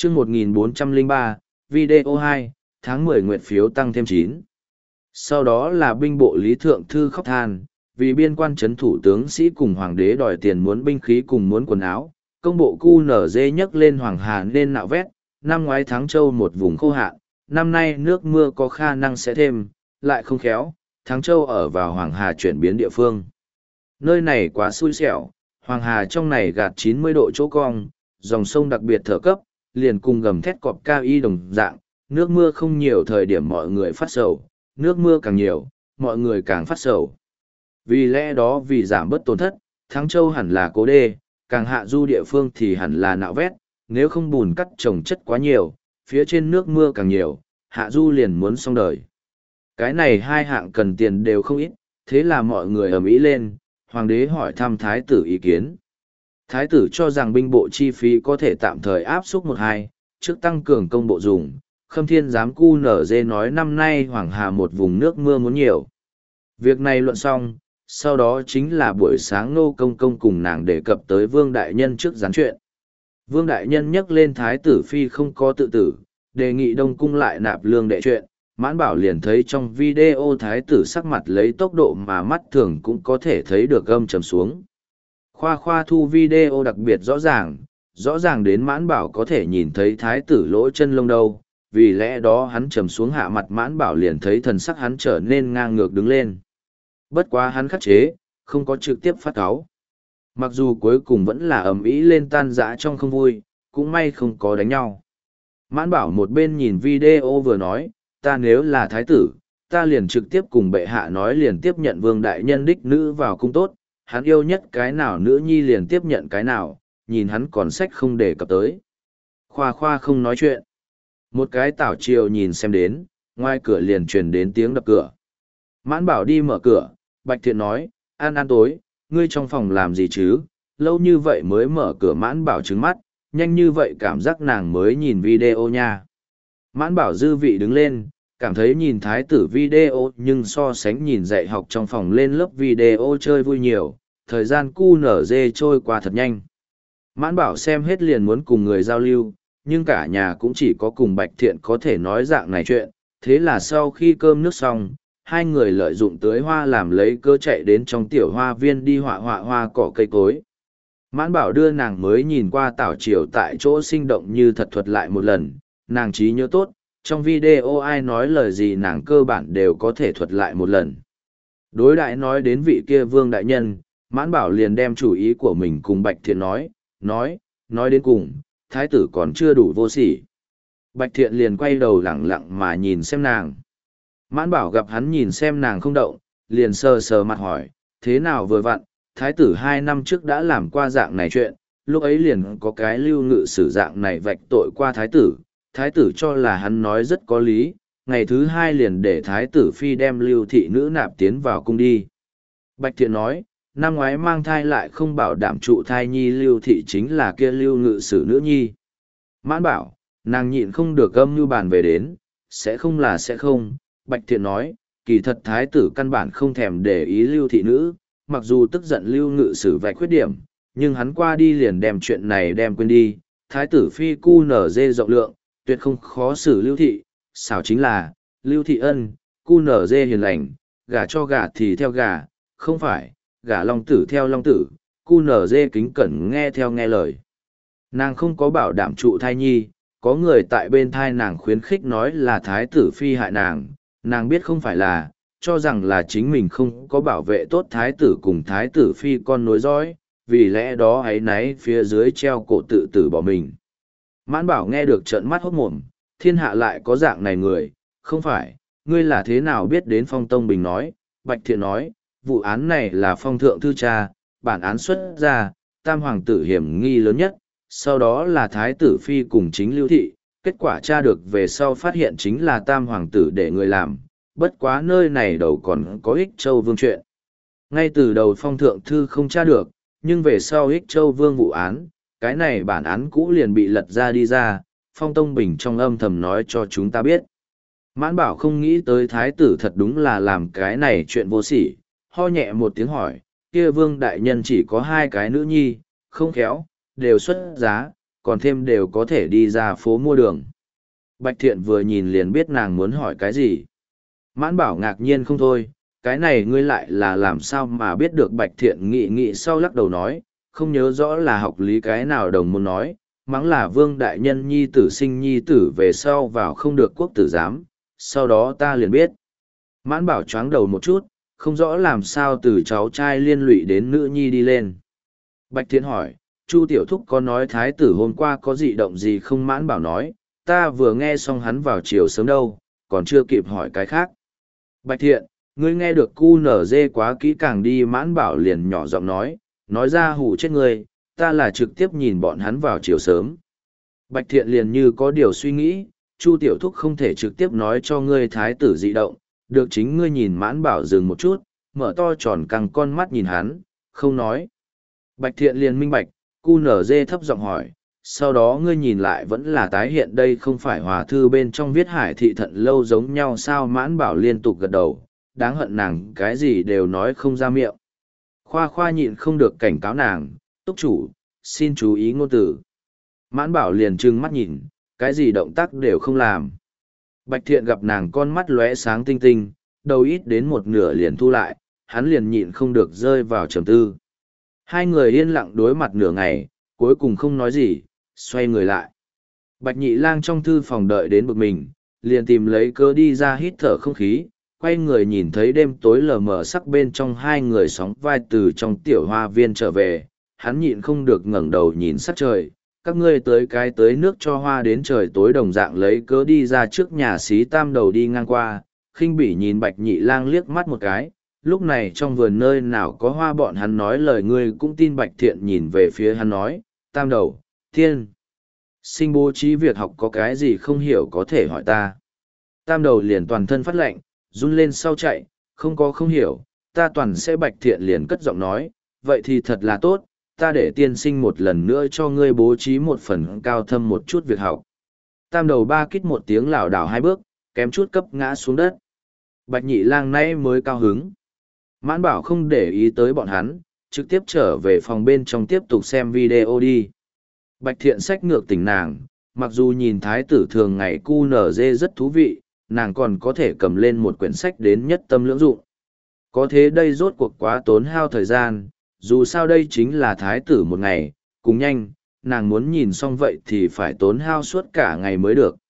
chương 1403, video 2, tháng 10 nguyện phiếu tăng thêm 9. Sau đó là binh bộ Lý Thượng Thư khóc than, vì biên quan chấn thủ tướng sĩ cùng hoàng đế đòi tiền muốn binh khí cùng muốn quần áo, công bộ QNZ nhấc lên Hoàng Hà nên nạo vét, năm ngoái Thắng Châu một vùng khô hạn, năm nay nước mưa có khả năng sẽ thêm, lại không khéo, Thắng Châu ở vào Hoàng Hà chuyển biến địa phương. Nơi này quá xui xẻo, Hoàng Hà trong này gạt 90 độ chỗ cong, dòng sông đặc biệt thở cấp, liền cùng gầm thét cọp cao y đồng dạng, nước mưa không nhiều thời điểm mọi người phát sầu, nước mưa càng nhiều, mọi người càng phát sầu. Vì lẽ đó vì giảm bớt tổn thất, Thắng Châu hẳn là cố đê, càng hạ du địa phương thì hẳn là nạo vét, nếu không bùn cắt trồng chất quá nhiều, phía trên nước mưa càng nhiều, hạ du liền muốn xong đời. Cái này hai hạng cần tiền đều không ít, thế là mọi người ầm ĩ lên, hoàng đế hỏi thăm thái tử ý kiến. Thái tử cho rằng binh bộ chi phí có thể tạm thời áp xúc 1-2, trước tăng cường công bộ dùng, Khâm Thiên giám QNZ nói năm nay Hoàng Hà một vùng nước mưa muốn nhiều. Việc này luận xong, sau đó chính là buổi sáng Nô Công Công cùng nàng đề cập tới Vương Đại Nhân trước gián chuyện. Vương Đại Nhân nhắc lên Thái tử Phi không có tự tử, đề nghị Đông Cung lại nạp lương đệ chuyện. Mãn Bảo liền thấy trong video Thái tử sắc mặt lấy tốc độ mà mắt thường cũng có thể thấy được âm trầm xuống. Khoa thu video đặc biệt rõ ràng đến Mãn Bảo có thể nhìn thấy Thái tử lỗ chân lông đâu, vì lẽ đó hắn trầm xuống hạ mặt Mãn Bảo liền thấy thần sắc hắn trở nên ngang ngược đứng lên. Bất quá hắn khắc chế, không có trực tiếp phát cáu. Mặc dù cuối cùng vẫn là ầm ĩ lên tan rã trong không vui, cũng may không có đánh nhau. Mãn Bảo một bên nhìn video vừa nói, ta nếu là thái tử, ta liền trực tiếp cùng bệ hạ nói liền tiếp nhận Vương Đại Nhân đích nữ vào cung tốt, hắn yêu nhất cái nào nữ nhi liền tiếp nhận cái nào, nhìn hắn còn sách không đề cập tới. Khoa không nói chuyện. Một cái tảo triều nhìn xem đến, ngoài cửa liền truyền đến tiếng đập cửa. Mãn Bảo đi mở cửa, Bạch Thiện nói, ăn tối, ngươi trong phòng làm gì chứ, lâu như vậy mới mở cửa. Mãn Bảo trứng mắt, nhanh như vậy cảm giác nàng mới nhìn video nha. Mãn Bảo dư vị đứng lên, cảm thấy nhìn thái tử video nhưng so sánh nhìn dạy học trong phòng lên lớp video chơi vui nhiều, thời gian QNZ trôi qua thật nhanh. Mãn Bảo xem hết liền muốn cùng người giao lưu, nhưng cả nhà cũng chỉ có cùng Bạch Thiện có thể nói dạng này chuyện, thế là sau khi cơm nước xong, hai người lợi dụng tưới hoa làm lấy cơ chạy đến trong tiểu hoa viên đi họa hoa cỏ cây cối. Mãn Bảo đưa nàng mới nhìn qua tảo triều tại chỗ sinh động như thật thuật lại một lần, nàng trí nhớ tốt, trong video ai nói lời gì nàng cơ bản đều có thể thuật lại một lần. Đối đại nói đến vị kia Vương Đại Nhân, Mãn Bảo liền đem chủ ý của mình cùng Bạch Thiện nói đến cùng, thái tử còn chưa đủ vô sỉ. Bạch Thiện liền quay đầu lẳng lặng mà nhìn xem nàng. Mãn Bảo gặp hắn nhìn xem nàng không động, liền sờ mặt hỏi, thế nào vừa vặn, thái tử 2 năm trước đã làm qua dạng này chuyện, lúc ấy liền có cái Lưu Ngự Sử dạng này vạch tội qua thái tử cho là hắn nói rất có lý, ngày thứ 2 liền để thái tử phi đem Lưu thị nữ nạp tiến vào cung đi. Bạch Thiện nói, năm ngoái mang thai lại không bảo đảm trụ thai nhi Lưu thị chính là kia Lưu Ngự Sử nữ nhi. Mãn Bảo, nàng nhịn không được gâm như bàn về đến, sẽ không. Bạch Thiện nói, kỳ thật thái tử căn bản không thèm để ý Lưu thị nữ, mặc dù tức giận Lưu Ngự Sử vạch khuyết điểm, nhưng hắn qua đi liền đem chuyện này đem quên đi. Thái tử phi QNZ rộng lượng, tuyệt không khó xử Lưu thị, xảo chính là, Lưu thị ân, QNZ hiền lành, gả cho gả thì theo gả, không phải, gả long tử theo long tử, QNZ kính cẩn nghe theo nghe lời. Nàng không có bảo đảm trụ thai nhi, có người tại bên thai nàng khuyến khích nói là thái tử phi hại nàng biết không phải là, cho rằng là chính mình không có bảo vệ tốt thái tử cùng thái tử phi con nối dõi, vì lẽ đó ấy náy phía dưới treo cổ tự tử bỏ mình. Mãn Bảo nghe được trợn mắt hốt mồm, thiên hạ lại có dạng này người, không phải, ngươi là thế nào biết đến Phong Tông Bình nói, Bạch Thiện nói, vụ án này là Phong Thượng Thư Cha, bản án xuất ra, tam hoàng tử hiểm nghi lớn nhất, sau đó là thái tử phi cùng chính Lưu thị, kết quả tra được về sau phát hiện chính là tam hoàng tử để người làm, bất quá nơi này đầu còn có Ích Châu Vương chuyện. Ngay từ đầu Phong Thượng Thư không tra được, nhưng về sau Ích Châu Vương vụ án, cái này bản án cũ liền bị lật ra đi ra, Phong Tông Bình trong âm thầm nói cho chúng ta biết. Mãn Bảo không nghĩ tới thái tử thật đúng là làm cái này chuyện vô sỉ, ho nhẹ một tiếng hỏi, kia Vương Đại Nhân chỉ có 2 cái nữ nhi, không khéo, đều xuất giá, còn thêm đều có thể đi ra phố mua đường. Bạch Thiện vừa nhìn liền biết nàng muốn hỏi cái gì. Mãn Bảo ngạc nhiên không thôi, cái này ngươi lại là làm sao mà biết được. Bạch Thiện nghĩ sau lắc đầu nói, không nhớ rõ là học lý cái nào đồng môn nói, mắng là Vương đại nhân nhi tử sinh nhi tử về sau vào không được quốc tử giám, sau đó ta liền biết. Mãn Bảo choáng đầu một chút, không rõ làm sao từ cháu trai liên lụy đến nữ nhi đi lên. Bạch Thiện hỏi, Chu tiểu thúc có nói thái tử hôm qua có dị động gì không? Mãn Bảo nói, ta vừa nghe xong hắn vào chiều sớm đâu, còn chưa kịp hỏi cái khác. Bạch Thiện, ngươi nghe được cu nở dê quá kỹ càng đi. Mãn Bảo liền nhỏ giọng nói ra hù chết ngươi, ta là trực tiếp nhìn bọn hắn vào chiều sớm. Bạch Thiện liền như có điều suy nghĩ, Chu tiểu thúc không thể trực tiếp nói cho ngươi thái tử dị động, được chính ngươi nhìn. Mãn Bảo dừng một chút, mở to tròn căng con mắt nhìn hắn, không nói. Bạch Thiện liền minh bạch, cu nở dê thấp giọng hỏi, sau đó ngươi nhìn lại vẫn là tái hiện đây không phải hòa thư bên trong viết Hải thị thận lâu giống nhau sao? Mãn Bảo liên tục gật đầu, đáng hận nàng cái gì đều nói không ra miệng. Khoa Khoa nhịn không được cảnh cáo nàng, túc chủ, xin chú ý ngôn từ. Mãn Bảo liền trừng mắt nhìn, cái gì động tác đều không làm. Bạch Thiện gặp nàng con mắt lóe sáng tinh tinh, đầu ít đến một nửa liền thu lại, hắn liền nhịn không được rơi vào trầm tư. Hai người yên lặng đối mặt nửa ngày, cuối cùng không nói gì, xoay người lại. Bạch Nhị Lang trong thư phòng đợi đến bực mình, liền tìm lấy cớ đi ra hít thở không khí, quay người nhìn thấy đêm tối lờ mờ sắc bên trong hai người sóng vai từ trong tiểu hoa viên trở về, hắn nhịn không được ngẩng đầu nhìn sắc trời, các ngươi tới cái tới nước cho hoa đến trời tối đồng dạng lấy cớ đi ra trước nhà xí Tam Đầu đi ngang qua, khinh bỉ nhìn Bạch Nhị Lang liếc mắt một cái, lúc này trong vườn nơi nào có hoa bọn hắn nói lời ngươi cũng tin. Bạch Thiện nhìn về phía hắn nói, Tam Đầu, tiên sinh bố trí việc học có cái gì không hiểu có thể hỏi ta. Tam Đầu liền toàn thân phát lệnh, run lên sau chạy, không có không hiểu, ta toàn sẽ. Bạch Thiện liền cất giọng nói, vậy thì thật là tốt, ta để tiên sinh một lần nữa cho ngươi bố trí một phần cao thâm một chút việc học. Tam Đầu ba kít một tiếng lảo đảo hai bước, kém chút cấp ngã xuống đất. Bạch Nhị Lang nay mới cao hứng. Mãn Bảo không để ý tới bọn hắn, trực tiếp trở về phòng bên trong tiếp tục xem video đi. Bạch Thiện xách ngược tỉnh nàng, mặc dù nhìn thái tử thường ngày cu nở dê rất thú vị, nàng còn có thể cầm lên một quyển sách đến nhất tâm lưỡng dụng. Có thế đây rốt cuộc quá tốn hao thời gian, dù sao đây chính là thái tử một ngày, cùng nhanh, nàng muốn nhìn xong vậy thì phải tốn hao suốt cả ngày mới được.